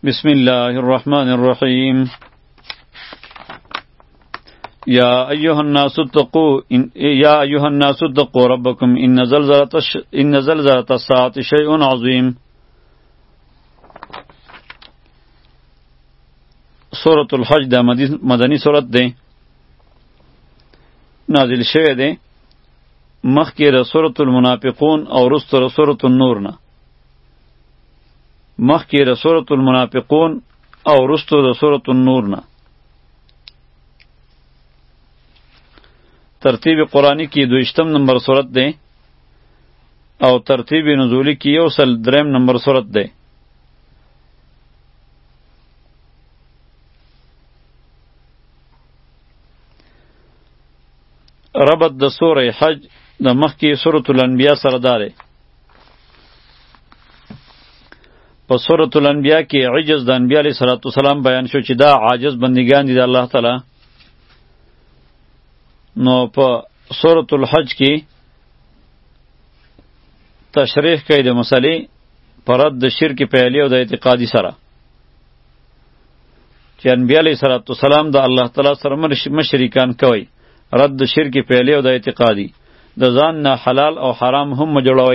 بسم الله الرحمن الرحيم يا أيها الناس اتقوا ربكم إن زلزلة الساعة شيء عظيم. سورة الحج ده مدنی سورت ده، نازل شوه ده مخکې د سورة المنافقون او وروسته د سورة النور نه. مخکې د سورة المنافقون او وروسته د سورة النور نه. ترتیب قرآنی کی 22 نمبر سورت ده او ترتیب نزولی کی 103 نمبر سورت ده. ربط د سوره حج د مخکې سورة الانبیاء سره داره. په سورة الانبیاء کې عجز د انبیاء علیه صلوات والسلام بیان شو چې دا عاجز بندگان دي د الله تعالی. نو په سورة الحج کې تشریح کوي د مسلې پر رد د شرک فعلی او د اعتقادي سره چې انبیاء علیه صلوات والسلام د الله تعالی سره مشرکان کوي. رد د شرک فعلی او د اعتقادي، د ځان نه حلال او حرام هم مجوړوي.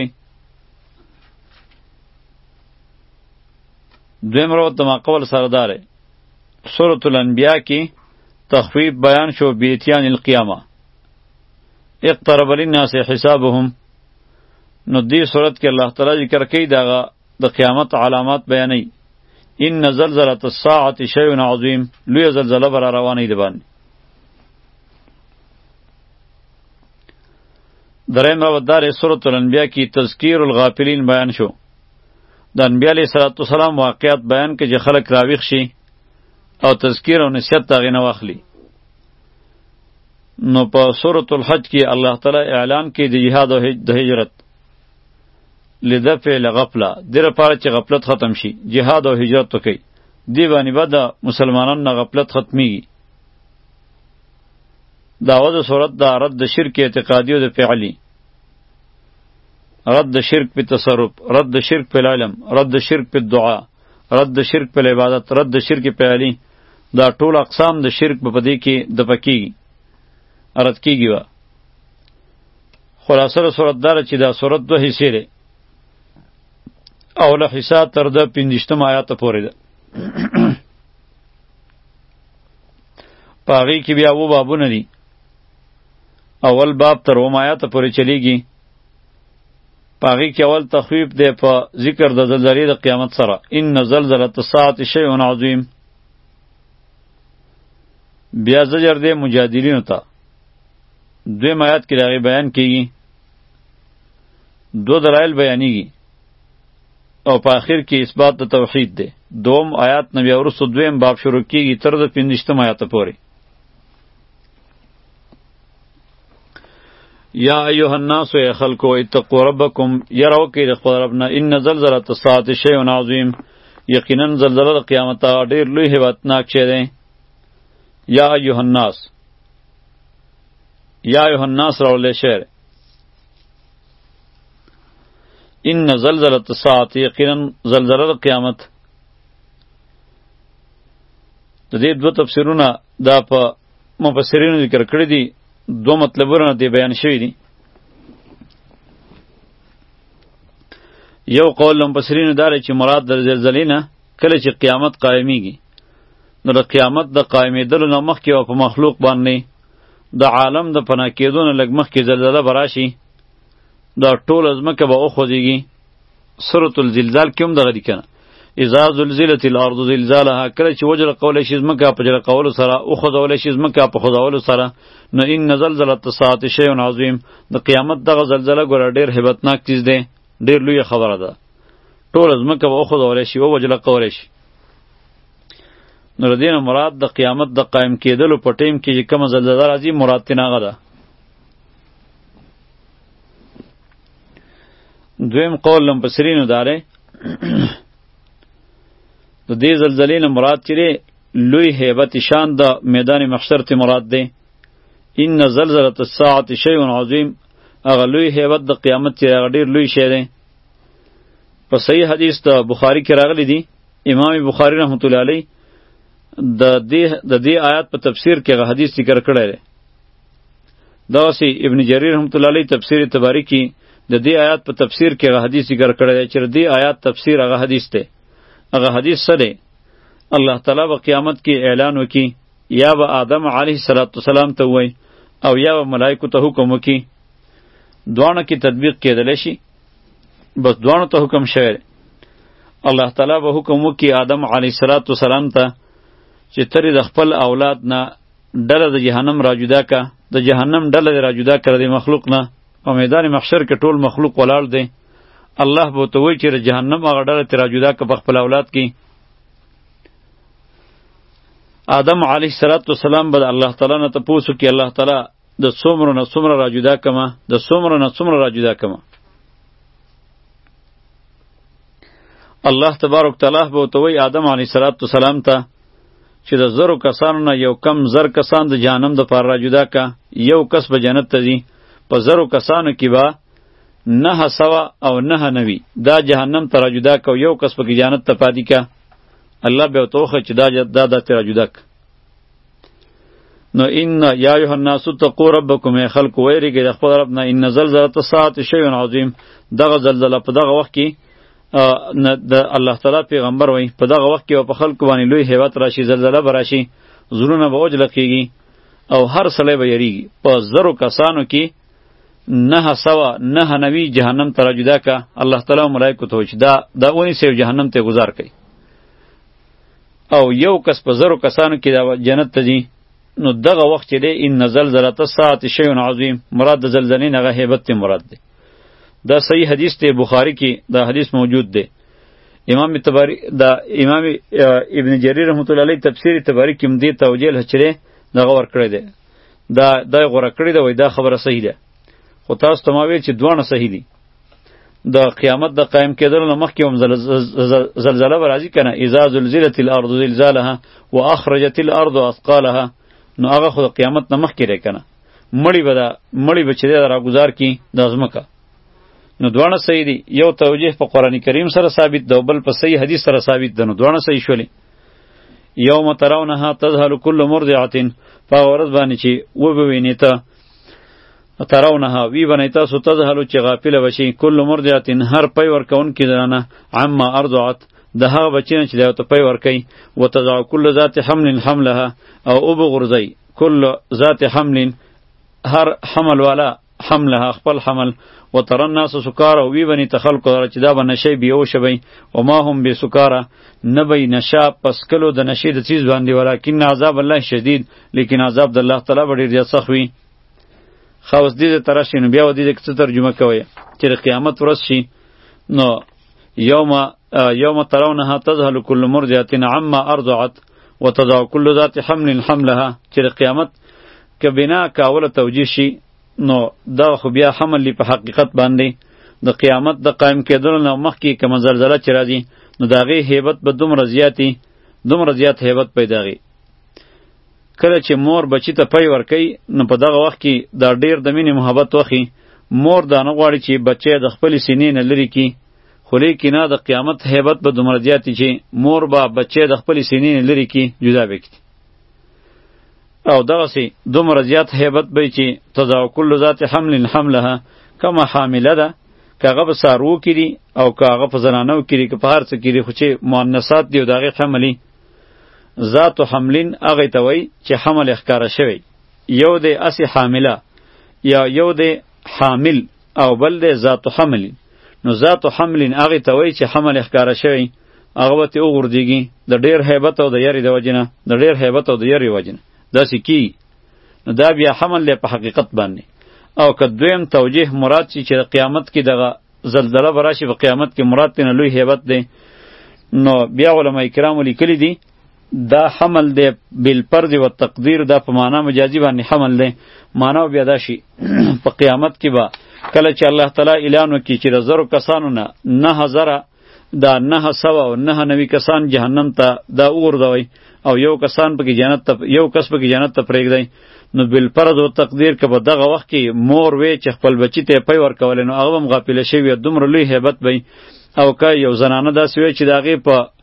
دویم رو د ماقبل سرداره سورة الانبیاء کی تخفیف بیان شو بیتیان القیامه اقترب للناس حسابهم. نو دی صورت کې الله تعالی ذکر کوي دغه د قیامت علامات بیانوي. ان زلزلة الساعة شیء عظیم، لوی زلزله بر روانه دی باندې. دریم رو دار سورة الانبیاء کی تذکیر الغافلین بیان شو. د انبیاء علیه صلوات والسلام واقعات بیان کې چې خلک راویښ شي او تذکیر او نصیحت د هغې نه واخلي. نو په سورة الحج کې الله تعالی اعلان کوي د جهاد او د هجرت لدفع الغفله، دې لپاره چې غفلت ختم شي جهاد او هجرت وکړي. دې باندې به د مسلمانانو نه غفلت ختمیږي. دعوه د صورت د رد د شرک اعتقادي او د فعلی، رد شرک په تصرف، رد شرک په علم، رد شرک په دعا، رد شرک په عبادت، رد شرک په علی. دا ټول اقسام د شرک په پدې کې د پکېږي رد کېږي. وا خلاصه صورت دار چې دا صورت دوه حصے لري. اوله حصہ تر د 15 آیات پورې ده. پاغي کې بیا وو بابونه دي. اول باب تر 9 آیات پورې چلیږي. پاغي کې اول تخویف دی په ذکر د زلزلې د قیامت سره. ان زلزلة الساعة شیء عظیم. بیا زجر دی مجادلینو ته. دویم آیات کې دغه بیان کیږي، دو دلایل بیانیږي او په آخر کې اثبات د توحید دی. دوم آیات نه بیا وروسته دویم باب شروع کیږي تر د 15 آیات پورې. یا ایها الناس ای خلقو اتقوا ربکم، یراو کې د خپل رب نه. ان زلزلة الساعة شیء عظیم، یقینا زلزله د قیامت ډیر لوی هیبتناک شی دی. یا ایها الناس، یا ایها الناس راولې شعر. ان زلزلة الساعة، یقینا زلزله د قیامت. د دې دوه تفسیرونه دا په مفسرینو ذکر کړی دي. دو مطلبونه دی بیان شوی دي. یو قول مفسرینو داره چې مراد د زلزلې نه کله چې قیامت قائمیږي، نو د قیامت د قائمېدلو نه مخکې او په مخلوق باندې د عالم د پناه کېدو نه لږ مخکې زلزله به راشي، دا ټوله ځمکه به وخوځېږي. سورة الزلزال کې هم دغه دي که نه، اذا زلزلت الارض زلزالها، کله چې وجره کولی شي ځمکه په جره کولو سره، وخوځولی شي ځمکه په خوځولو سره. نو ان زلزلة الساعة شیء عظیم، د قیامت دغه زلزله ګوره ډېر هیبتناک چیز دی، ډېر لویه خبره ده. ټوله ځمکه به وخوځولی شي، ووجله کولی شي. نو د دې نه مراد د قیامت د قایم کېدلو په ټیم کې چې کومه زلزله راځي مراد ترې هغه ده. دویم قول مفسرینو داره د دې زلزلې نه مراد چې لوی هیبت شان د میدان محشر ته مراد دی. ان زلزلة الساعة شیء عظیم، هغه لوی هیبت د قیامت چې هغه ډېر لوی شی دی. په صحیح حدیث د بخاری کې راغلی دی امام بخاری رحمت الله علیه د دې آیات په تفسیر کې هغه حدیث ذکر کړی دی. دغسې ابن جریر رحمت الله علیه تفسیر طبری کې د دې آیات په تفسیر کې هغه حدیث ذکر کړی دی چې د دې آیات تفسیر هغه حدیث دی. هغه حدیث څه دی؟ الله تعالی به قیامت کې اعلان وکړي، یا به آدم علیه السلام ته ووایي او یا به ملائکو ته حکم وکړي. دواړه کې تطبیق کېدلی شي، بس دواړو ته حکم شوی دی. الله تعالی به حکم وکړي آدم علیه السلام ته چې ترې د خپل اولاد نه ډله د جهنم را جدا که، د جهنم ډله دې را جدا کړه د مخلوق نه. په میدان محشر کې ټول مخلوق ولاړ دی. الله به ورته وایي چې د جهنم هغه ډله ترې را جدا که په خپل اولاد کې. آدم علیه السلام به د الله تعالی نه تپوس وکړي، الله تعالی د څومره نه څومره را جدا کمه، د څومره نه څومره را جدا کمه. الله تبارک تعالی به ورته وایي آدم علیه السلام ته چې د زرو کسانو نه یو کم زر کسان د جهنم د پاره را جدا که، یو کس به جنت ته ځي. په زرو کسانو کې به 999 دا جهنم ته را جدا که، یو کس پکې جنت ته پاتې که. الله به ورته وښیي چې دا ته را جدا که. نو ان یا ایها الناس اتقوا ربکم، ای خلکو ویریږئ د خپل رب نه. ان زلزلة الساعة شیء عظیم، دغه زلزله په دغه وخت کې د الله تعالی پیغمبر وای په دغه وخت کې په خلکو باندې لوی هیبت راشي، زلزله به راشي، زړونه به وجله کېږي او هر سړی به یریږي. په زرو کسانو کې 999 جهنم ته را جدا که. الله تعالی ملایکو ته وایي چې دا ونیسئ جهنم ته گذار کړئ، او یو کس په زرو کسانو کې دا جنت ته ځي. نو دغه وخت چې دی ان زلزلة الساعة شیء عظیم، مراد د زلزلې نه هغه هیبت ته مراد دی. دا صحیح حدیث دی، بخاری کې دا حدیث موجود دی. امام ابن جریر رحمت الله علیه تفسیر طبری کې هم دې توجیه لچره دغه ورکړی دی. دا غوړه کړی دی، وای دا خبره صحیح ده. خو تاسو ته ما ویل چې دوه صحیح دي. د قیامت د قائم کېدلو نه مخکې هم زلزله به راځي که نه؟ اذا زلزلت الارض زلزالها واخرجت الارض اثقالها. نو هغه خو د قیامت نه مخکې دی که نه؟ مړی به چې دی راګزار کي د ځمکه. نو دواړه صحیح دي. یو توجیه په قرآن کریم سره ثابت ده، بل په صحیح حدیث سره ثابت ده. نو دواړه صحیح شولې. یوم ترونها تذهل كل مرضعة، په ورځ باندې چې وبوینې ته ترونها وی باندې تاسو تذهل چې غافله بشي، كل مرضعة هر پی ورکوونکې زنانه، عما ارضعت د هغه بچی نه چې دی ورته پی ورکوي، وتضع كل ذات حمل حملها، او وبغورځئ كل ذات حمل هر حمل والا حملها خپل حمل، وتر الناس سکارا وی بنی تخلق چې دا به نشی بیهوش بی، وما هم بسکارا نبی نشا پس کلو د نشی د چیز باندې، ولکن عذاب الله شدید، لیکن عذاب د الله تعالی ډیر زیات سخت وي. خاص دې ترشی نو بیا و دې څه ترجمه کوي چې قیامت ورځ شي. نو یوم ترونها تذهل كل مرضعة عما ارضعت وتضع كل ذات حمل حملها، چې قیامت که بنا کاوله توجیه شي نو دا خو بیا حمل لی په حقیقت باندې د قیامت د قائم کېدلو نه مخکې کوم زلزله چې راځي نو د هغې هیبت به دومره زیات هیبت پیداږي. کله چې مور بچی ته پی ورکوي نو په دغه وخت کې دا ډیر د مینې محبت وخی. مور دا نه غواړي چې بچی د خپلې سینې نه لرې کړي، خو لیکن د قیامت هیبت به دومره زیاتې چې مور به بچی د خپلې سینې نه لرې کړي، جدا به کړي. او دغسې دومره زیات هیبت به چې تضع كل ذات حمل حملها، کمه حامله ده که هغه په څاروو کې دي او که هغه په زنانو کې دي که په هر څه کې دي، خو چې مؤنثات دي او د هغې حملي. ذات حملین هغې ته وایي چې حمل یې ښکاره شوی. یو دی اسې حامله یا یو دی حامل او بل دی ذات حملین. نو ذات حملین هغې ته وایي چې حمل یې ښکاره شوی، هغه به ترې وغورځېږي د ډېر هیبت او د یرې د وجې نه، داسې کی. نو دا بیا حمل دی په حقیقت باندې. او که دویم توجیه مراد شي چې د قیامت کې دغه زلزله به راشي، په قیامت کې مراد ترې نه لوی هیبت دی، نو بیا علما کرامو لیکلي دي دا حمل دی بالفرض و تقدیر، دا په معنا مجازي باندې حمل دی. معنا بیا دا شي په قیامت کې به کله چې الله تعالی اعلان وکړي چې د زرو کسانو نه 999 کسان جهنم ته دا وغورځوئ او یو کس پکې جنت ته پرېږدئ، نو بالفرض و تقدیر که په دغه وخت کې مور وی چې خپل بچی ته پی ورکولی نو هغه هم غافله شوي، دومره لوی هیبت به. او که یو زنانه داسې وی چې د هغې په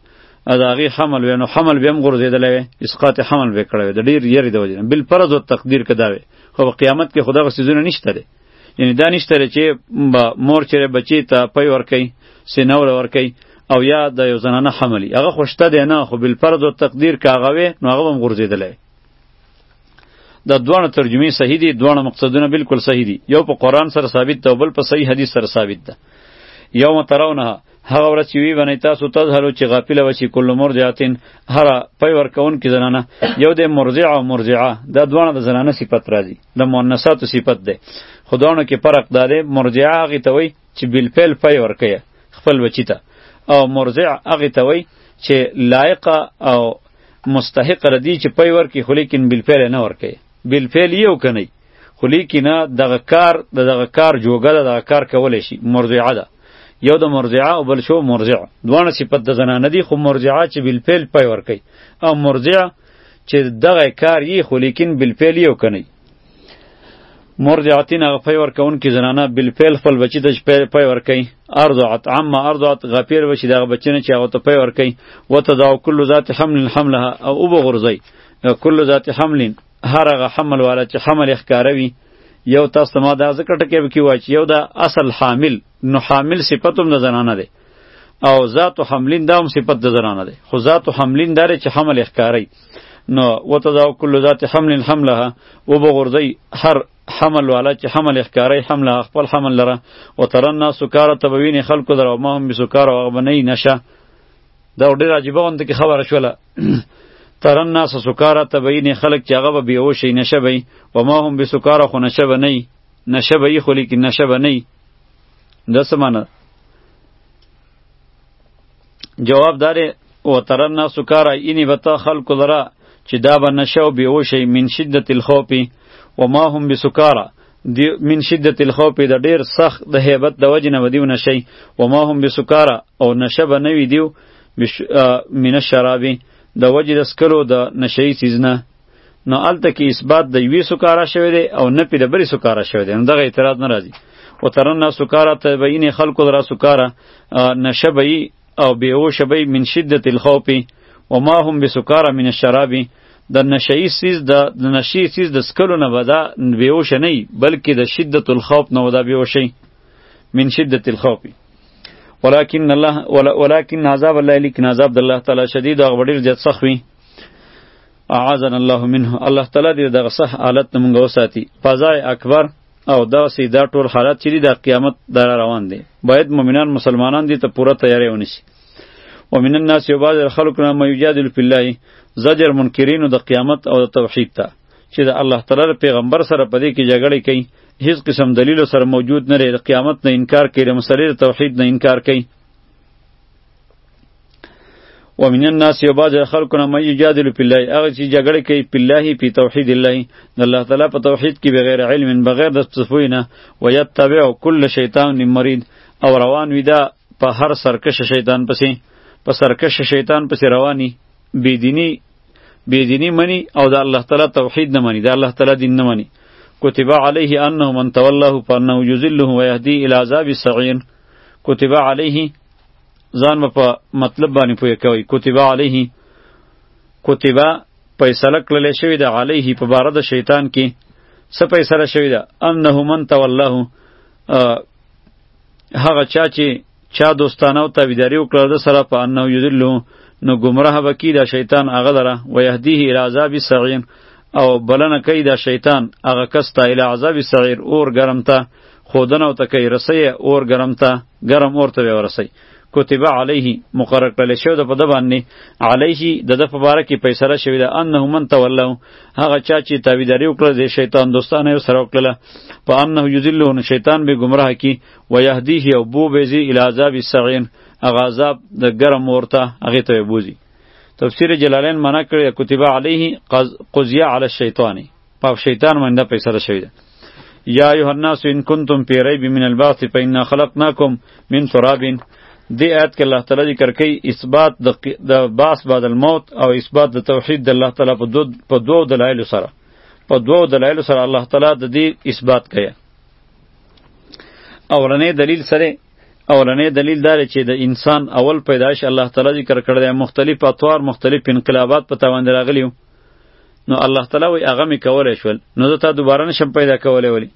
د هغې حمل وی نو حمل به هم غورځېدلی وی، اسقاط حمل به یې کړی وی د ډېر یرې د وجې نه. بالفرض و تقدیر که دا وی، خو په قیامت کې خو دغه څیزونه نشته دی. یعنې دا نشته دی چې مور چېرې بچې ته پی ورکوي، سینه وله ورکوي او یا د یو زنانه حملي، هغه خو شته دی نه، خو بالفرض و تقدیر که هغه وی نو هغه به هم غورځېدلی. دا دواړه ترجمې صحیح دي، دواړه مقصدونه بالکل صحیح دي. یو په قرآن سره ثابت ده او بل په صحیح حدیث سره ثابت ده. یوم ترونها، هغه ورځ چې وی بنئ تاسو تذهلو چې غافله وشي کل مرضعتین، هره پی ورکوونکې زنانه. یو د مرضع او مرضعه، دا دواړه د زنانه صفت راځي، د مؤنثاتو صفت دی. خو دواړو کې فرق دا دی، مرضعه هغې ته وایي چې بالفعل پی ورکوي خپل بچي ته، او مرضع هغې ته وایي چې لایقه او مستحقه ردي چې پی ورکړي خو لیکن بالفعل نه ورکوي. بالفعل یو کنی خو لیکن دغه کار جوګه ده، دغه کار کولی شي، مرضعه ده. یو د مرضعه او بل شو مرضع، دواړه صفت د زنانه دي، خو مرضعه چې بالفعل پی ورکوي او مرضع چې دغه کار یې خو لیکن بالفعل یو کنی. مرضعتین هغه پی ورکوونکې زنانه بالفعل خپل بچي ته پی ورکوي. ارضعت عما ارضعت، غافیر بشي دغه بچي نه چې هغه ته پی ورکوي. وتضع کل ذات حمل حملها، او اوبه غورځوي کل ذات حمل، هر هغه حمل والا چې حمل یې ښکاروي. یو تاسو ما دا ذکر ټکی به کې وایي چې یو د اصل حامل، نو حامل صفت هم د زنانه دی او ذات حملین دا هم صفت د زنانه دی، خو ذات حملین دا دی چې حمل یې ښکاروي. نو وتضع کل ذات حمل حملها، اوبه غورځوي هر حمل والا چې حمل یې ښکاروي حملها خپل حمل لره. وترى الناس سکارى، ته به وینې خلکو لره وما هم بسکارى، او هغه به نه وي نشه. دا ډېره عجیبه غونته کې خبره شوله. ترى الناس سکارى، ته به وینې خلک چې هغه به بېهوشه وي، نشه به وي. وما هم بسکارى، خو نشه به نه وي، نشه به وي خو لیکن نشه به نه وي. دا څه معنی؟ جواب دا دی وترى الناس سکارى، اینې به ته خلکو لره چې دا به نشه او بېهوشه وي. من شدت الخوف وما هم بسکارى، من شدت الخوف، د ډېر سخت د هیبت د وجې نه به دیو نشئ. وما هم بسکارى، او نشه به نه وي دیو من الشراب، د وجې د سکلو د نشهیي څیز نه. نو هلته کې اثبات د یوې سکاره شوی دی او نفي د بلې سکاره شوی دی، نو دغه اعتراض نه راځي. وترى الناس سکاره، ته به وینې خلکو لره سکاره، نشه به وي او بېهوشه به وي. من شدت الخوف وما هم بسکاره من الشراب، د نشهیي څیز د نشهیي څیز د سکلو نه به دا بېهوشه نه وي، بلکې د شدت الخوف نه به دا بېهوشه وي. من شدت الخوف. ولكن عذاب الله، لیکن عذاب د الله تعالی شدید او ډېر زیات سخت وي. اعاذنا الله منه، الله تعالی دې دغه صح حالت نه مونږ وساتي. فضای اکبر او داسې دا ټول حالات چې دي د قیامت در روان دي، باید مؤمنان مسلمانان دي ته پوره تیاری ونیسي. ومن الناس، یو بعض خلکو نه ما یجادل فی الله، زجر منکرینو د قیامت او د توحید ته چې د الله تعالی پیغمبر سره په دې کې جګړه کوي، هیڅ قسم دلیل سره موجود نه لري، د قیامت نه انکار کوي، د مسلې توحید نه انکار کوي. ومن الناس، یو بعض خلکو نه ما یجادل فی الله، هغه چې جګړه کوي فی الله، فی توحید الله، د الله تعالی په توحید کې بغیر علم، بغیر د تصفوی نه. ویتبع کل شیطان مرید، او روان وي دا په هر سرکش شیطان پسې، په سرکش شیطان پسې رواني، بېدینی منی او د الله تعالی توحید نه منی، د الله تعالی دین نه منی. کتب علیه انه من تولاه فانه یذله ویهدی الی عذاب السعیر. کتب علیه، ځان په مطلب باندې پوهه کوي. کتب علیه، کتب فیصله کړل شوی ده، علیه په باره د شیطان کې څه فیصله شوی ده؟ انه من تولاه، هغه چا دوستانه او تابعداري وکړه د سره، په انه یذله، نو گمراه بکی دا شیطان هغه لره. ویهدیه الی عذاب السعیر، او بلنه کوي دا شیطان هغه کس ته الی عذاب السعیر، اور ګرم ته خودنه ورته کوي، رسی اور ګرم ته، ګرم اور ته به ورسی. کتب علیه، مقرر کړل شوی ده په ده باندې، علیه د ده په باره کې فیصله شوې ده، انه من تولاه، هغه چا چې تابعداري وکړه د شیطان دوستانه یې سره وکړله، په انه یذله، نو شیطان به ګمراه کی، ویهدیه، او بو به ځي الی عذاب السعیر، هغه عذاب د ګرم اور ته هغې ته به بوځي. تفسیر جلالین معنا کړی کتب علیه قضیه علی الشیطان، په شیطان باندې فیصله شوې ده. یا ایها الناس ان کنتم فی ریب من البعث فانا خلقناکم من تراب. دی آیت کې الله تعالی ذکر کوي اثبات د بعث بعد الموت او اثبات د توحید د الله تعالی په دوو دلایلو سره، په دوو دلایلو سره الله تعالی د دې اثبات کوي. اولنی دلیل سره اولنی دلیل دا چې د انسان اول پیدایش الله تعالی ذکر کړی دی، مختلف اطوار مختلف انقلابات په تاوان راغلیو، نو الله تعالی وی هغه می کولای شول، نو زه تا دوباره نشم پیدا کولی ولی.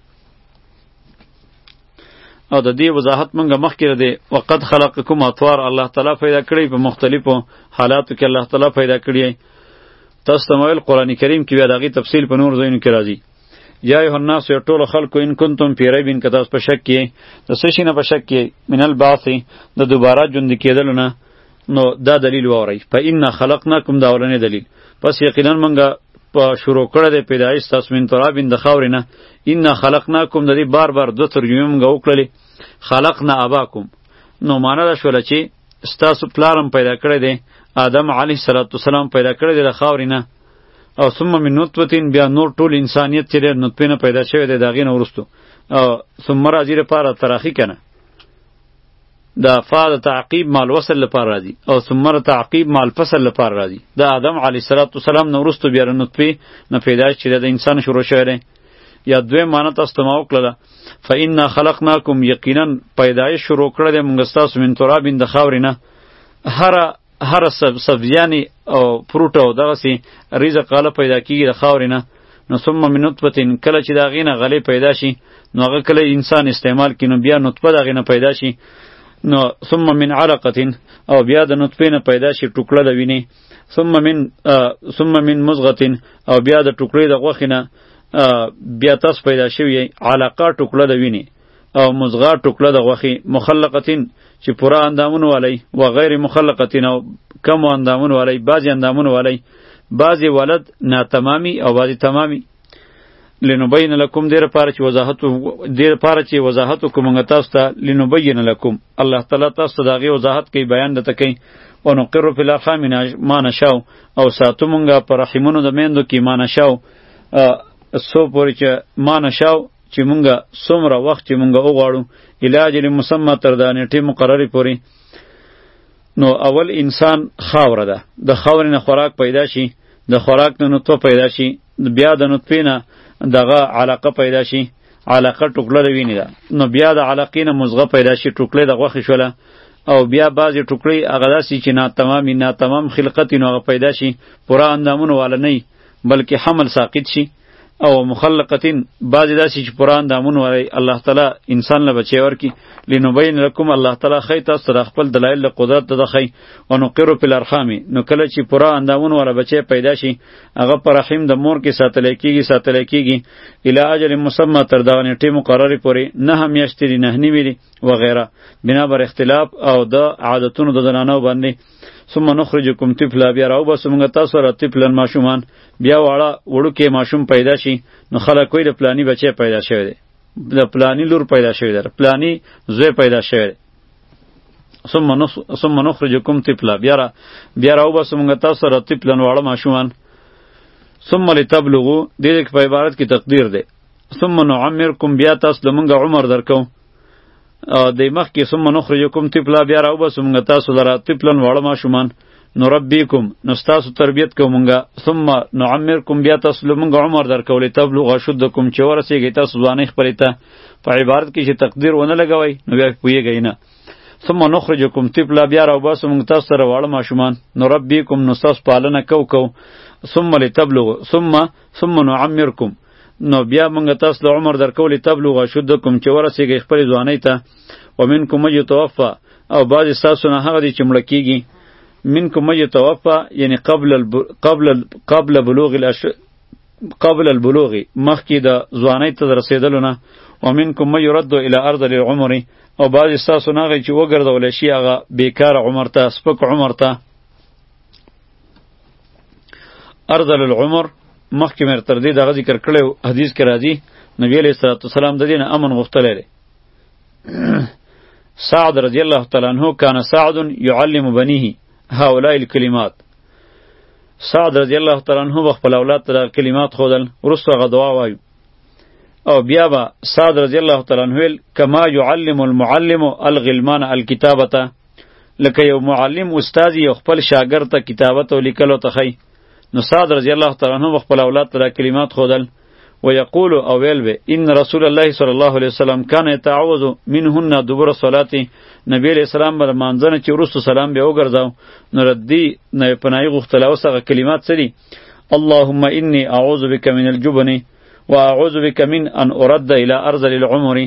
او د دې وضاحت مونږه مخکې دی، وقد خلقکم اطوار، الله تعالی پیدا کړی په مختلفو حالاتو کې الله تعالی پیدا کړی. تاسو ته ویل قرآن کریم کې بیا د هغې تفصیل په نور ځایونو کې راځي. یا ایها الناس یا ټولو خلکو ان کنتم فی ریب که تاسو په شک کې د څه شي نه په شک کې من البعث د دوباره ژوندي کېدلو نه، نو دا دلیل واورئ. فانا خلقناکم دا اولنی دلیل. پس یقینا مونږه په شروع کړی دی پیدایش تاسو من تراب د خاورې نه. انا خلقناکم د دې بار بار دوه ترجمې مونږه وکړلې. خلقنا اباکم نو معنا دا شوله چې ستاسو پلارم پیدا کړی دی، آدم علیه السلام پیدا کړی دی د خاورې نه. او ثم من نطفه بیا نور ټول انسانیت چې نطفه نه پیدا شوی دی د هغې نه وروستو. او ثم راځي لپاره تراخی کنه، دا فا د تعقیب مال وصل لپاره راځي، او ثم تعقیب مال فصل لپاره راځي. د آدم علیه السلام نه وروستو بیا نطفه نه پیدایش چې د انسان شروع شوی دی. یا دویم معنی تاسو ته ما وکړله، فانا خلقناکم یقینا پیدایش شروع کړی دی مونږ ستاسو من تراب د خاورې نه. هر سبزیانی او فروټ او دغسې رزق غله پیدا کېږي د خاورې نه. نو ثم من نطفه کله چې د هغې نه غلې پیدا شي، نو هغه کله انسان استعمال کړي، نو بیا نطفه د هغې نه پیدا شي. نو ثم من علقه او بیا د نطفې نه پیدا شي ټوکړه د وینې. ثم من مضغه او بیا د ټوکړې د غوښې نه بیا تاسو پیدا شوی علقه ټوکړه د وینې، او مضغه ټوکړه د غوښې. مخلقتین چې پوره اندامونه والی، و غیر مخلقتین او کم اندامونه والی، بعضی اندامونه والی، بعضی ولد ناتمامی او بعضی تمامی. لنبین لکم دیر پاره چې وضاحت کوم تاسو ته. لنبین لکم الله تعالی تاسو ته دغه وضاحت کوي، بیان دته کوي. و نقر فی الارحام ما نشاو او ساتو مونږه پر رحمونو د میندو کې ما نشاو سو پورې چې ما نشاو چې مونږه څومره وخت چې مونږه وغواړو علاج مسمى تر د نیټې مقررې پورې. نو اول انسان خاوره ده، د خاورې نه خوراک پیدا شي، د خوراک نه نطفه پیدا شي، بیا د نطفې نه دغه علقه پیدا شي، علقه ټوکړه د وینې ده. نو بیا د علقې نه مضغه پیدا شي، ټوکړې د غوښې شوله. او بیا بعضې ټوکړې هغه داسې چې ناتمام خلقت نو هغه پیدا شي، پوره اندامونه والا نه بلکې حمل ساقط شي. او مخلقتین بعضې داسې چې پوره اندامونه والی الله تعالی انسان له بچی ورکي. لنبین لکم الله تعالی ښی تاسو ته د خپل دلایل د قدرت د ښی. و نقر فی الارحام نو کله چې پوره اندامونه والا بچی پیدا شي، هغه په رحم د مور کې ساتلی کېږي الی اجل مسمى تر دغه نیټې مقررې پورې، 9 میاشتې دي، 9 نیمې دي وغیره، بنا بر اختلاف او د عادتونو د زنانو باندې. ثم نخرجکم طفلا بیا راوباسو مونږ تاسو را طفلا ماشومان، بیا وړوکی ماشوم پیدا شي. نو خلک وایي د پلانی بچی پیدا شوی دی، د پلانی لور پیدا شوی دی، پلانی زوی پیدا شوی دی. ثم نخرجکم طفلا بیا راوباسو مونږ تاسو را طفلا واړه ماشومان. ثم لتبلغوا دې په عبارت کې تقدیر دی. ثم نعمرکم بیا تاسو د مونږ عمر درکو. د مخکې ثم نخرجکم طفلا بیا راوباسو مونږ تاسو لره طفلا واړه ماشومان. نربیکم نو ستاسو تربیت کوو مونږه. ثم نعمرکم بیا تاسو له مونږ عمر درکو لتبلغوا اشدکم چې ورسیږئ تاسو ځوانۍ خپلې ته. په عبارت کې چې تقدیر ونه لګوئ نو بیا پوهیږئ نه. ثم نخرجکم طفلا بیا راوباسو مونږ تاسو سره واړه ماشومان. نربیکم نو ستاسو پالنه کوو. ثم لتبلغوا ثم نعمرکم نو بیا مونږ تاسو له عمر درکو لتبلغوا اشدکم چې ورسیږئ خپلې ځوانۍ ته. ومنکم من یتوفی او بعضې ستاسو نه هغه دي چې مړه کېږي. منکم من یتوفی یعنی قبل البلوغ مخکې د ځوانۍ ته د رسېدلو نه. ومنکم من یرد الی ارذل العمر او بعضې ستاسو نه هغه چې وګرځولی شي هغه بیکاره عمر ته، سپک عمر ته. ارذل العمر مخکې مې تر دې دغه ذکر کړی حدیث کې راځي، نبی علیه السلام د دې نه امن غوښتلی دی. سعد رضی الله تعالی عنہ کان سعد یعلم بنیه هؤلاء الکلمات. سعد رضی الله تعالی عنہ خپل اولاد ته کلمات خودل، وروسته هغه دعا وایو. او بیا به سعد رضی الله تعالی عنہ کما یعلم المعلم الغلمان الکتابه، لکه یو معلم استاد یو خپل شاګرد ته کتابت او لیکلو ته ښیي. نو سعد رضی الله تعالی عنہ خپل اولاد ته کلمات خودل. ويقول او ویل به ان رسول الله صلی الله علیه وسلم کان يتعوذ منهن دبر الصلاه نبی علیہ السلام بر مانځنه چې ورسو سلام به وګرځاو نو ردی نه پنای غختله اوسه کلمات سری اللهم انی اعوذ بک من الجبن واعوذ بک من ان ارد الى ارذل العمر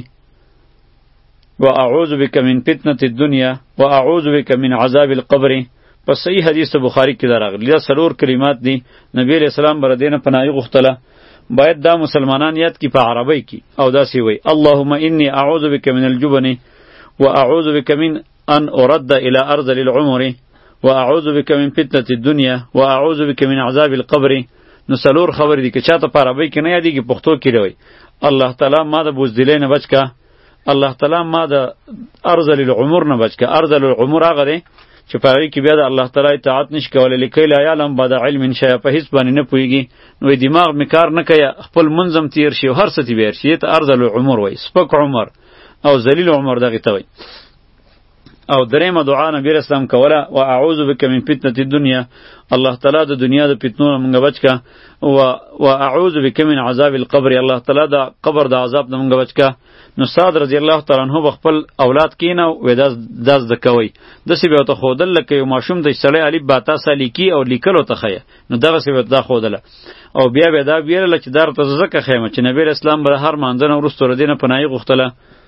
واعوذ بک من فتنه الدنيا واعوذ بک من عذاب القبر. پس صحیح حدیث بخاری کې راغلی دا سلور کلمات دي نبی علیہ السلام بر دینه پنای غختله باید دا مسلمانان یاد کی په عربی کی او دا سی وی اللهم انی اعوذ بک من الجبن واعوذ بک من ان ارد الى ارذل العمر واعوذ بک من فتنه الدنيا واعوذ بک من عذاب القبر. نو سلور خبر دی که چاته په عربی کې نه یادیږي پښتو کې روي الله تعالی ما د بوزدلی نه بچ کا الله تعالی ما د ارذل العمر نه بچ کا. ارذل العمر هغه دی چې په هغې کې بیا د الله تعالی اطاعت نشي کولی لیکي لا یعلم بعد علم شیئا په هیڅ باندې نه پوهېږي نو دماغ مې کار نه کوي خپل منظم تیر شي او هر څه تی بهر شي ته ارذل العمر وایي سپک عمر او ذلیل عمر دغې ته وایي. او درېمه دعا نبی اسلام کوله و اعوذ بک من فتنه الدنیا الله تعالی د دنیا د فتنو نه مونږ بچ کا و اعوذ بک من عذاب القبر الله تعالی د قبر د عذاب نه مونږ بچ کا. نو سعد رضی الله تعالی عنہ بخپل اولاد کینه و داس د کوي د سی به ته خودل لکه یو ماشوم د سړی الف باتا سلیکی او لیکلو ته خیه نو دغه سی به دا خودله او بیا به دا ویل چې دار ته زکه خیمه چې نبی اسلام بر هر مانځنه ورستو ردینه پنای غختله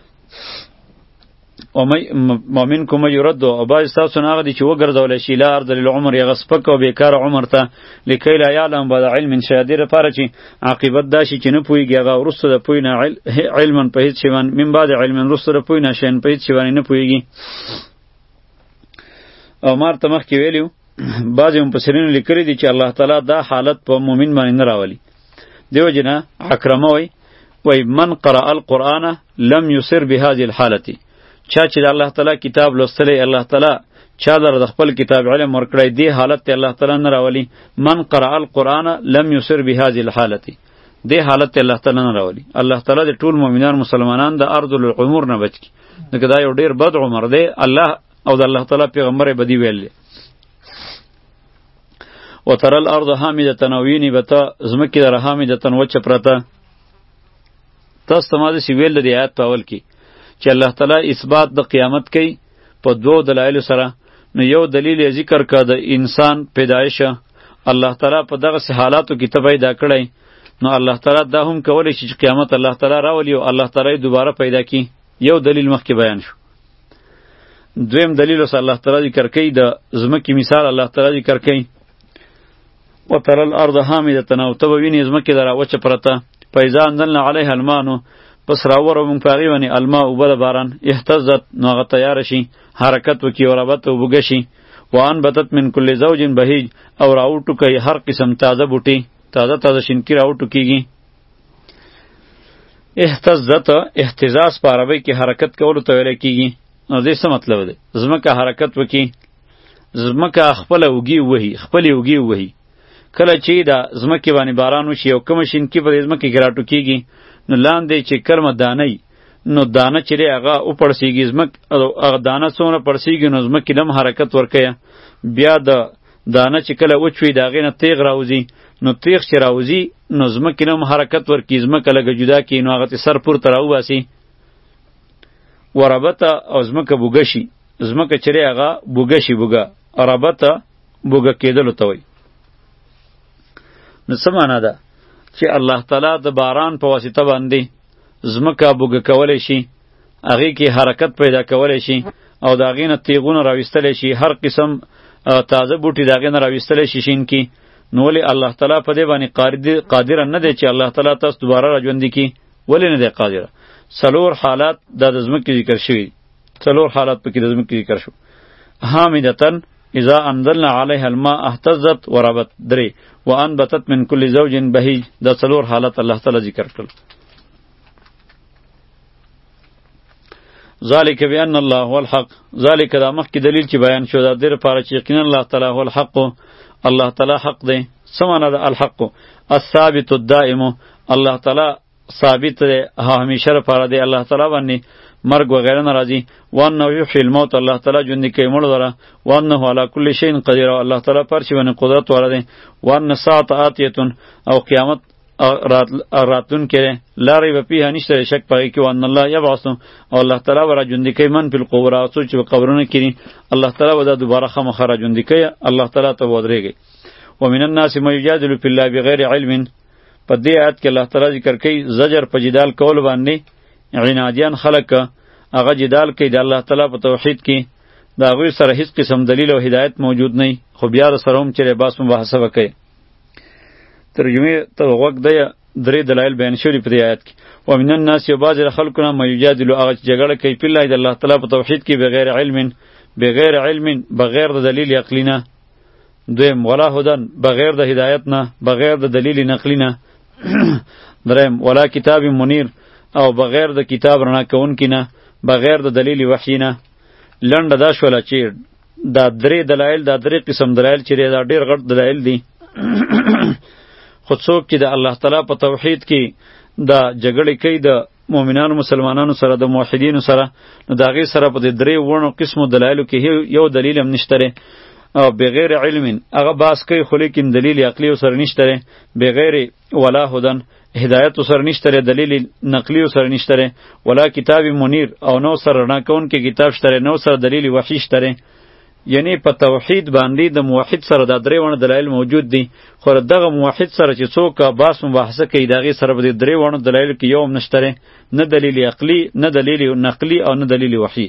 او مؤمن کوم یرد او باز تاسو نه غدي چې وګرځول شي لا ارذل العمر یغسپک او بیکار عمر ته لیکي لا یعلم بعد علم شادر لپاره چې عاقبت دا شي چې نه پويږي هغه ورسره د پوی نه علم په هیڅ شی باندې من بعد علم ورسره پوی نه شین په هیڅ شی باندې نه پويږي. او مارته مخ کې ویلو بعض مفسرین لیکلي دي چې الله تعالی دا حالت په مؤمن باندې نه راولي. دیو جنا اکرمه وای من قرأ القرآن لم يسر بهذه الحالة چا چې الله تعالی کتاب لوستلی الله تعالی چا در د خپل کتاب علم ورکړی دی حالت ته الله تعالی نه راولي. من قرأ القرآن لم يسر بهذه الحالة دی حالت ته الله تعالی نه راولي. الله تعالی د ټول مؤمنان مسلمانان د ارذل العمر نه بچ کی دغه دا یو ډیر بد عمر دی الله او د الله تعالی پیغمبر بدی ویل. وتر الارض حامده نوینی بتا زمکی در حامده وچ پرته تاسو تماده سی ویل دی آیات په اول کې چې الله تعالی اثبات د قیامت کوي په دوه دلایل سره. نو یو دلیل ذکر کا د انسان پیدایش الله تعالی په دغه حالاتو کې پیدا کړی نو الله تعالی دا هم کولی چې قیامت الله تعالی راولي او الله تعالی دوباره پیدا کی. یو دلیل مخکې بیان شو. دویم دلیل اوس الله تعالی ذکر کوي د زمکې مثال الله تعالی ذکر کوي وتر الارض حامده او ته ویني زمکې دره وچه پرته فاذا انزلنا عليها الماء پس راورو مونږ پاغي ونی الماء وبد باران اهتزت نو هغه تیار شي حرکت وکي او ربط وبګشي وان بتت من کل زوج بهیج او راوټو کوي هر قسم تازه بوټي تازه شینکی راوټو کیږي. اهتزت اهتزاز په عربی کې حرکت کولو ته ویل کیږي. نو دې څه مطلب دی؟ زمکه حرکت وکي زمکه خپل وږي وهي کله چې دا زمکه باندې باران وشي او کوم شینکی په زمکه کې راټو کیږي نو لاندې چې کرمه دانه نو دانه چې هغه او پړسیږي زمک هغه دانه څونه پړسیږي نو زمکه دم حرکت ورکیا بیا د دانه چې کله وچوي داغه نه تیغ راوځي نو تیغ چې راوځي نو زمکه دم حرکت ورکی زمکه لګه جدا کی نو هغه سر پور تر اواسي وربته او زمکه بوګشي زمکه چې هغه بوګشي بوګه ربته بوګه کېدل ته وای. نو سمانه ده چې الله تعالی د باران په واسطه باندې زمکه بوګه کولای شي هغه کې حرکت پیدا کولای شي او داغې نه تیغونه راوستلی شي هر قسم تازه بوټي داغې نه راوستلی شي شین کی. نو ولې الله تعالی په دې باندې قادر نه دی چې الله تعالی تاسو دوباره راژوندي کی؟ ولې نه دی قادر؟ څلور حالات د زمکې ذکر شوي څلور حالات پکې د زمکې ذکر شو. حامدتن اذا انزلنا عليها الماء اهتزت وربت درې وانبتت من كل زوج بهيج دا څلور حالات الله تعالی ذکر کړل. ذالک بان الله هو الحق ذالک دا مخکې دلیل چې بیان شو دا دیر لپاره چې یقینا الله تعالی هو الحق الله تعالی حق دی. سمانه دا الحق الثابت الدائم الله تعالی ثابت دی همیشه لپاره دی الله تعالی باندې مرګ وغیره ناراضی. وانه یحیی الموت الله تعالی ژوندی کوي مړه لره. وانه علی کل شیء قدیر الله تعالی پر شی باندې قدرت ولري. وان ساعت آتیه او قیامت راتلون کې لا ریب فیها نشته شک پغې کې وان الله یبعث او الله تعالی ورا ژوند کوي من فی القبور او چې په قبرونو کې الله تعالی ودا دوباره خامخره ژوند کوي الله تعالی ته ودرېږي ومن الناس من یجادل فی الله بغیر علم په دې آیت کې الله تعالی ذکر کوي زجر په جدال کول باندې عنادیان خلق هغه جدال کوي د الله تعالی په توحید کې دا غوی سره هیڅ قسم دلیل او هدایت موجود نه خو بیا سره هم چې باس مباحثه وکړي ترجمه ته وګ دی درې دلایل بیان شوي په دې آیت کې ومن الناس بعض خلقنا ما یجادل هغه جګړه کوي په الله د الله تعالی په توحید کې بغیر علم بغیر د دلیل عقلی نه دویم ولا هدن بغیر د هدایت نه بغیر د دلیل نقلی نه دریم ولا کتاب منیر او بغیر د کتاب رڼا کوونکی نه بغیر د دلیل وحی نه لنډه دا شوله چې دا درې دلایل دا درې قسم دلایل چې دا ډېر غټ دلایل دي خو څوک چې د الله تعالی په توحید کې دا جګړې کوي د مؤمنانو مسلمانانو سره د موحدینو سره نو د هغې سره په دې درې وړو قسمو دلایلو کې یو دلیل هم نشته او بغیر علم هغه باس کوي خو لیکن دلیل عقلی سره نشته بغیر ولا هدن هدایت سره نشته دلیل نقلی سره نشته ولا کتاب منیر او نو سره رڼا کوونکی کتاب شته نو سره دلیل وحی شته یعنی په توحید باندې د موحد سره د درې ونه دلایل موجود دي خو دغه موحد سره چې څوک باس مباحثه کوي دغه سره به د درې ونه دلایل کې یو هم نشته نه دلیل عقلی نه دلیل نقلی او نه دلیل وحی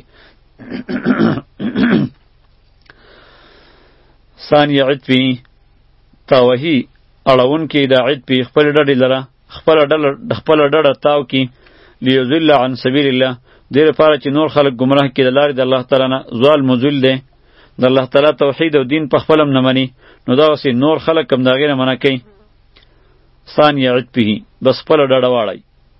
ثانی عطفی تاوهی اړون کې د عطفی خپل ډډې لره خپل ډډه تاو کې لیذل عن سبیل الله دې لپاره چې نور خلک گمراه کړي د لارې د الله تعالی نه زوال مذل دی د الله تعالی توحید او دین په خپل هم نه مني نو دا وسې نور خلک هم د هغې نه منع کوي ثانی عطفه بس خپله ډډه واړئ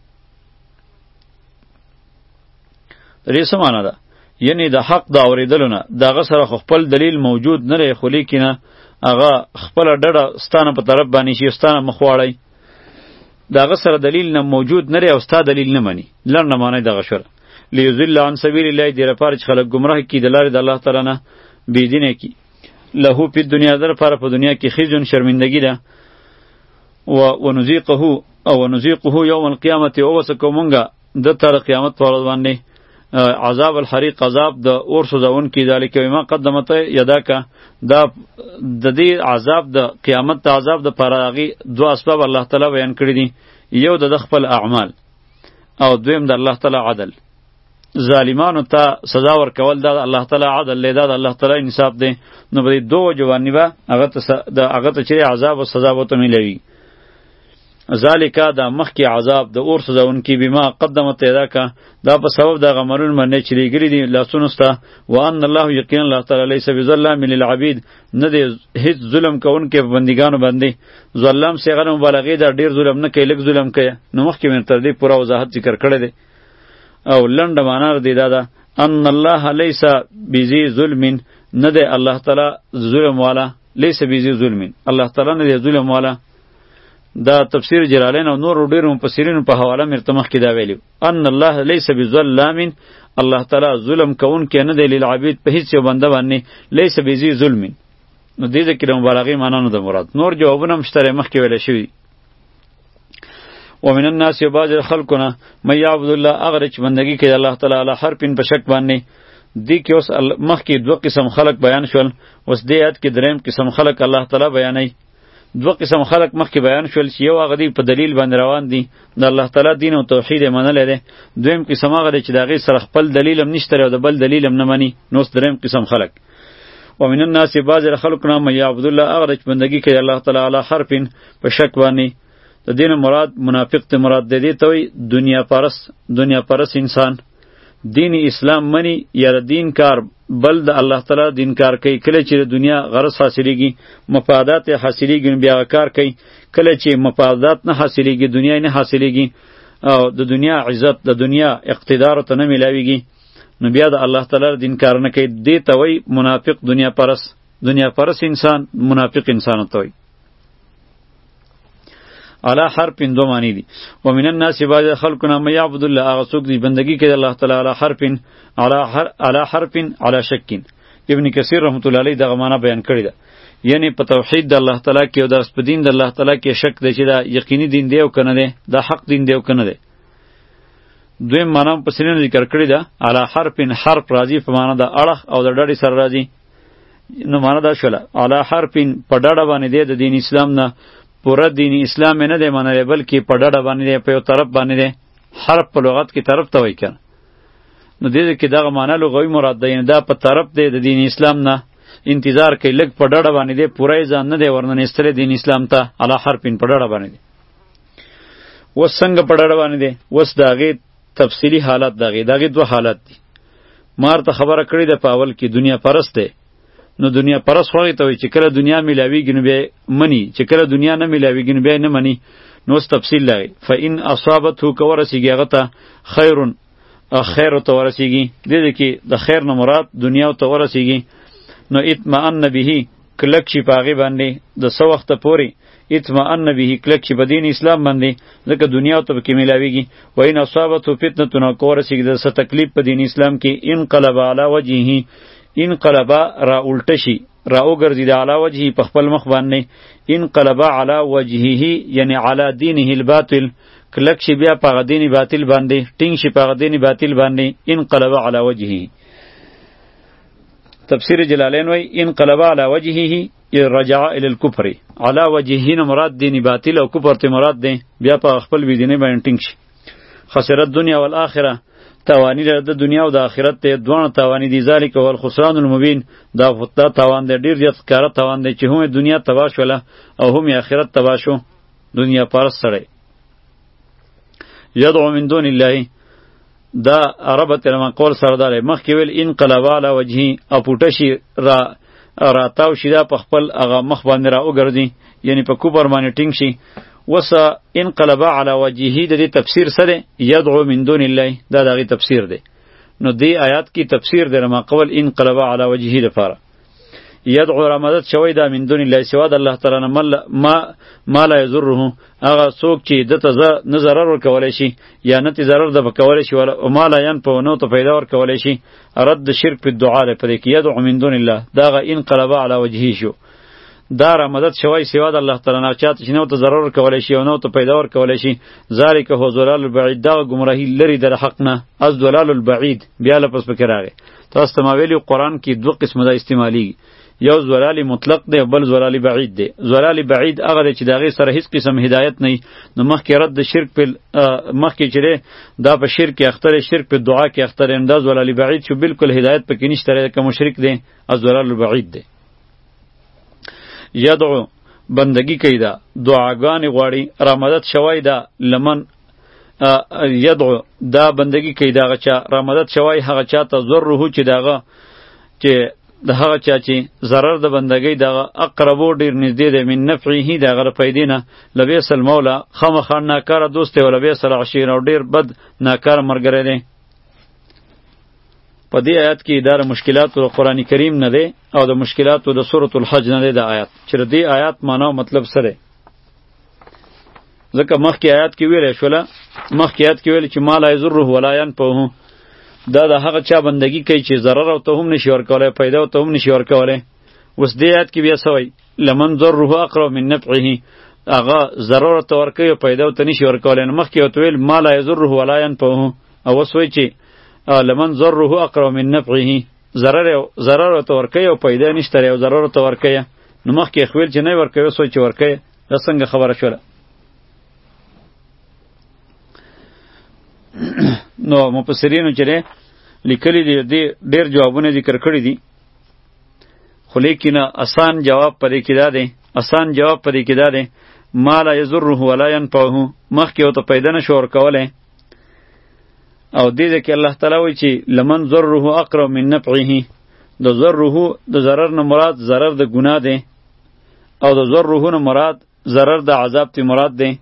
د دې څه معنی ده یعنی د حق د اورېدلو نه د هغه سره خو خپل دلیل موجود نه دی خو لیکنه هغه خپله ډډه ستانه په طرف باندې شي ستانه مخ واړئ د هغه سره دلیل نه موجود نه دی او ستا دلیل نه مني لنډه معنی دغه شوله لیضل عن سبیل الله دې لپاره چې خلک ګمراه کړي د لارې د الله تعالی نه بېدینه کړي له په دنیا در لپاره په دنیا کې خزي شرمندګي ده ونذيقه یوم القیامت او وسکو مونږه د تر قیامت پر ورځ باندې عذاب الحریق عذاب د اور سوزون کی ذالک ما قدمت یداک دا د دې عذاب د قیامت د عذاب د پراغي دو اسباب الله تعالی بیان کړی دي یو د خپل اعمال او دویم د الله تعالی عدل ظالمانو ته سزا ورکول دا الله تعالی عدل لیدا د الله تعالی انصاف دی نو به دوه جوانی به هغه ته چې عذاب او سزا وته ملوي ذالک دا مخکی عذاب د اور سزاون کی بما قدمت یداک دا په سبب د غمرون باندې چې لګری دي لاسونسته وان الله یقینا الله تعالی لیس بظلام للعبید نه دی هیڅ ظلم کوون کې بندګانو باندې ظلم صيغه مبالغه دا ډیر ظلم نه کوي لږ ظلم کوي نو مخکې من تر دې پوره وضاحت ذکر کړی دی او لنډه معنا دی دا ان الله لیس بذی ظلم نه دی الله تعالی ظلم والا لیس بذی ظلم الله تعالی نه دی ظلم والا دا تفسیر جلالین او نور ډیر مفسرین په حواله مرتمخ کې دا ویلو ان الله لیس بظلام الله تعالی ظلم کوون کې نه دی للعبید په هیڅ یو بنده باندې لیس بذی ظلم نو دې ذکر مبالغه معنا نه ده مراد نور جوابونه مشتره مخ کې ویل شوی ومن الناس بعض خلقنا من يعبد الله اغرچ بندگی کوي الله تعالی علی حرف په شک باندې دی کې اوس مخ کې دوه قسم خلق بیان شول اوس دې آیت کې دریم قسم خلق الله تعالی بیانوي دوه قسم خلق مخکې بیان شول چې یو هغه دی په دلیل باندې روان دي د الله تعالی دین او توحید منل دی دویم قسم هغه دی چې د هغې سره خپل دلیل هم نشته او د بل دلیل هم نه مني نو دریم قسم خلق ومن الناس بعض خلقنا من یعبد الله هغه چې بندګي کوي الله تعالی علی حرف په شک باندې د دین مراد منافق ته مراد دی ته وي دنیا پرست انسان دین اسلام منی یا دین کار بل د الله تعالی دین کار کوي کله چې د دنیا غرض حاصلېږي مفادات حاصلېږي بیا کار کوي کله چې مفادات نه حاصلېږي دنیا نه حاصلېږي او د دنیا عزت د دنیا اقتدار ته نه ملاويږي نو بیا د الله تعالی دین کار نه کوي دې ته وایي منافق دنیا پرست انسان منافق انسان ته وایي علی حرف دو معنی دی ومن الناس بعض خلقنا من یعبد الله هغه څوک دی بندگی کوي الله تعالی علی حرف علی شک ابن کثیر رحمت الله علیه دغه معنی بیان کړی ده یعنی په توحید د الله تعالی کې او د په دین د الله تعالی کې شک دی چې دا یقیني دین دی او کنه دی، دا حق دین دی او کنه دی. دویم معنا په سینه ذکر کړی ده، علی حرف راځي په معنا د اړه او د ډډې سره راځي. نو معنا دا شوله علی حرف په ډډه باندې دی د دین اسلام نه، پوره دین اسلام نه دی منلی بلکې په ډډه باندې دی، په یو طرف باندې دی. حرف په لغت کې طرف ته وایي کنه. نو دې کې دغه معنا لغوي مراد ده، یعنی دا په طرف دی د دین اسلام نه، انتظار کوي لږ په ډډه باندې دی، پوره ځان نه دی ورننیستلی دین اسلام ته. علی حرف په ډډه باندې دی. اوس څنګه په ډډه باندې دی؟ اوس د هغې تفصیلی حالت د هغې دوه حالت دي. مار ته خبره کړې ده په اول کې دنیا پرست دی. نو دنیا پرست خو هغې ته وایي چې کله دنیا میلاویږي نو بیا مني، چې کله دنیا نه میلاویږي نو بیا نه مني. نو اوس تفصیل لري. فإن اصابته که ورسیږي هغه ته خیرون، خیر ته ورسیږي، دې کې د خیر نه مراد دنیا ته ورسیږي. نو اطمئن به کلک شي په هغې باندې د څه وخته پورې، اطمئن به کلک شي په دین اسلام باندې، ځکه دنیا ته پکې میلاویږي. وإن اصابته فتنة که ورسیږي د څه تکلیف په دین اسلام کې، انقلب علی وجهه، انقلب را الټه شي، را وګرځي د علی وجهه په خپل مخ باندې، انقلب علی وجهه یعنی علی دینه الباطل، کلک شي بیا په هغه دین باطل باندې، ټینګ شي په هغه دین باطل باندې، انقلب علی وجهه. تفسیر جلالین وی انقلب علی وجهه رجع الی الکفر، علی وجهه نه مراد دین باطل او کفر ته مراد دی، بیا په خپل بيدینه باندې ټینګ شي. خسرت دنیا والآخرة، تاوانی د دنیا او د آخرت ته دوه تاوانی دي. ذالک هو الخسران المبین، دا تاوان دی ډیر زیات ښکاره تاوان دی چې هم دنیا تباه شوله او هم آخرت تباه شو. دنیا پرست سړی یدعو من دون الله، دا عربه ترما قول سردار مخکې ویل انقلب علی وجهی، اپوټه شي راتاو شي دا په خپل هغه مخ باندې را وګرځي، یعنی په کوبر باندې ټینګ شي. وسه انقلب علی وجهه د دې تفسیر سره یدعو من دون الله، دا دغه تفسیر دی. نو دې آیات کې تفسیر دی ما قبل انقلب علی وجهه لپاره یدعو را مدد شوی دا من دون الله سوا د الله تعالی نه ما لا یضره، هغه څوک چې دته نه ضرر ورکولی شي یا نه تی ضرر د پکولی شي، ولا ما لا ینفع نو ته پیدا ورکولی شي. رد شرک په دعا ده پدې کې یدعو من دون الله، دا غ انقلب علی وجهه شو، دا را مدد شوی سوا د الله تعالی نه چاته چې نو ته ضرر ورکولی شي او نو ته پیدا ورکولی شي. ذالک هو ضلال البعید، دا گمراهی لري د حق نه، از ضلال البعید بیا لپس پکې راغی. تاسو ته ما ویلي قرآن کې دوه قسمه دا استعمالیږي، یو زلال مطلق دی بل زلال بعید دی. زلال بعید هغه دی چې دغه سره هیڅ قسم هدایت نه، نو مخکې رد شرک په مخکې چې دا په شرک اختر، شرک په دعا کې اختر، دا زلال بعید شو، بالکل هدایت پکې نشته، که مشرک دی از زلال بعید دی. یدعو بندگی کوي، دا دعاګانې غواړي، را مدد شوی دا لمن یدعو دا بندگی کوي دا چا را مدد شوی هغه چاته ضره چې داغه چې د هغه چا چې ضرر د بندګۍ دغه اقربو ډیر نږدې دی من نفعه دغه پیدې نه. لبیس المولا خامخا ناکاره دوست دی، ولبیس العشیر او ډیر بد ناکاره ملګری دی. په دې آیات کې دا مشکلاتو د قرآن کریم نه دی او د مشکلاتو د سورة الحج نه دی د آیات، چې د دې آیات معنا او مطلب سره ځکه مخکې آیات کې ویلی شوله، مخکې آیات کې ویل چې ما لا یضره ولا ینفعه، دا د هغه چا بندگی کوي چې ضرر او ته هم نشي ورکولی، پیدا او ته هم نشي ورکولی. اوس دې آیات کې بیا څه وایي؟ لمن ضره اقرب من نفعه، هغه ضرر ته ورکوي او پیدا او ته نشي ورکولی. نو مخکې ورته ویل ما لا یضره ولا ینفعه، او اوس وایي چې لمن ضره اقرب من نفعه، ضرر ته ورکوي او پیدا نشته او ضرر ته ورکوي. نو مخکې خپل چې نه ورکوي، اوس وایي چې ورکوي. دا څنګه خبره شوله؟ نو مفسرینو چې لیکلي دي ډېر جوابونه ذکر کړي دي، خو لیکن آسان جواب پدې کې دا دی، آسان جواب پدې کې دا دی ما لا یضره ولا ینفعه، مخکې ورته پیدا نشو ورکولی. او دې کې الله تعالی وایي چې لمن ضره اقرب من نفعه، د ضره د ضرر نه مراد ضرر د ګناه دی، او د ضره نه مراد ضرر د عذاب تی مراد دی،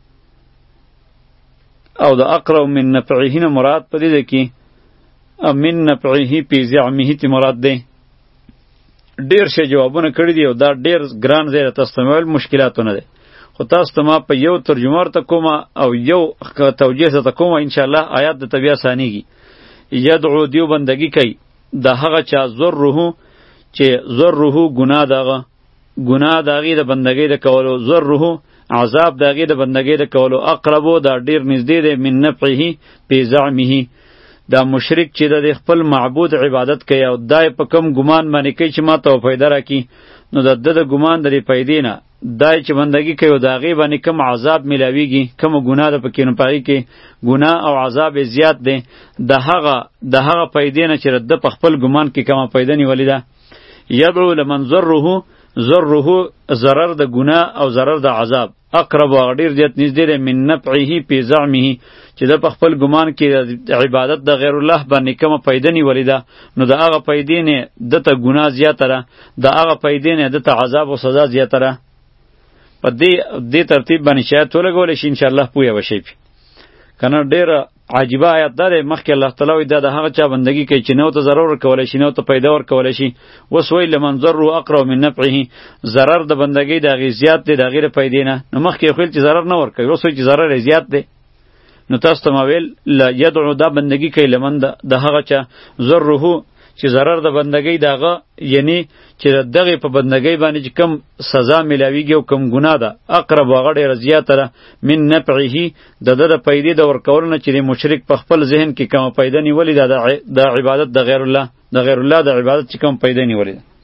او د اقرب من نفعه نه مراد په دې کې من نفعه پی زعمه تی مراد دی. ډیر شی جوابونه کړی دی او دا ډیر ګران ځای تاسو ته ویل مشکلاتونه دی، خو تاسو ته ما په یو ترجمه ورته کوم او یو توجیه ته کوم، ان شاء الله آیات د طبیعه ثانیږي. یدعو دیو بندگی کوي د هغه چا ضره چې ضره ګناه دغه ګناه د هغې د بندګۍ د کولو، ضره عذاب د هغې د بندګۍ د کولو، اقربو دا ډېر نږدې دی من نفعه پی زعمه دا مشرک چې د خپل معبود عبادت کوي او دای په کم ګمان باندې کوي چې ما ته پیدا راکړي، نو د ده د ګمان د دې پیدې نه دای چې بندګي کوي د هغې باندې کم عذاب میلاویږي، کومه ګناه ده پکې نو په هغې کې ګناه او عذاب زیات دی د هغه پیدې نه چې د په خپل ګمان کې کومه پیدا نیولې ده. یدعو لمن ضره ضرر د ګناه او ضرر د عذاب، اقرب هغه ډېر زیات نږدې دی من نفعه پی زعمه چې د په خپل ګمان کې د عبادت د غیر الله باندې کومه پیدا نیولې ده، نو د هغه پیدې نه دته ګناه زیاته ده، د هغه پیدې نه دته عذاب او سزا زیاته ده. په دې ترتیب باندې شاید ولګولی شي انشاءالله پوهه وشئ پې کنه. ډېره عجیبه آیات دا دی، مخکې الله تعالی وایي دا د هغه چا بندګي کوي چې نو ته ضرر ورکولی شي، نو ته پیدا ورکولی شي. اوس وایي لمن ضره اقرب من نفعه، ضرر د بندګۍ د هغې زیات دی د هغې د پیدې نه. نو مخکې یې ویل چې ضرر نه ورکوي، اوس وایي چې ضرر یې زیات دی. نو تاسو ته ما ویل یدعو دا بندګي کوي لمن د هغه چا ضره چې ضرر د بندګۍ د هغه، یعنی چې دغې په بندګۍ باندې چې کم سزا میلاویږي او کم ګناه ده، اقرب هغه ډېره زیاته ده من نفعه د ده د پیدې د ورکولو نه چې د مشرک په خپل ذهن کې کومه پیدا نیولې ده د عبادت د غیر الله د عبادت چې کوم پیدا نیولې ده.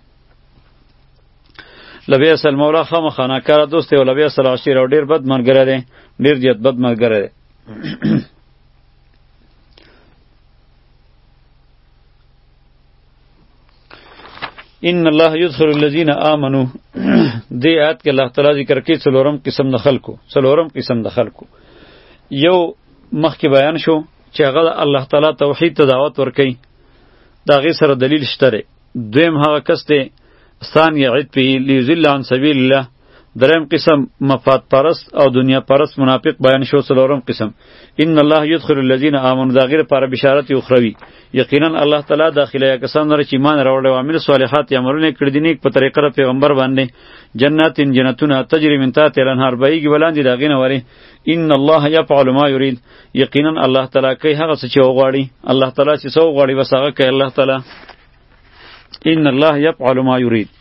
لبیس المولا خامخا ناکاره دوست دی او لبیس العشیر او ډېر بد ملګری دی، ډېر زیات بد ملګری دی. ان الله يدخل الذين آمنوا دې آیت کې الله تعالی ذکر کوي څلورم قسم د خلکو. یو مخکې بیان شو چې هغه الله تعالی توحید ته دعوت ورکوي، د هغې سره دلیل شته دی. دویم هغه کس دی ثانی عد به لیضل عن سبیل الله. دریم قسم مفاد پرست او دنیا پرست منافق بیان شو. څلورم قسم ان الله يدخل الذين آمنوا دا غیر پر بشارت اخروی، یقینا الله تعالی داخله یا کسان لري چې ایمان راوړل او عمل صالحات یې عملونه کړی دي نیک په طریقه د پیغمبر باندې، جنتونه تجری من تحتها الانهار بهیږي ولاندې د هغې نه وري. ان الله یفعل ما یرید، یقینا الله تعالی کوي هغه څه چې وغواړي. الله تعالی چې څه وغواړي بس هغه کوي الله تعالی. ان الله یفعل ما یرید.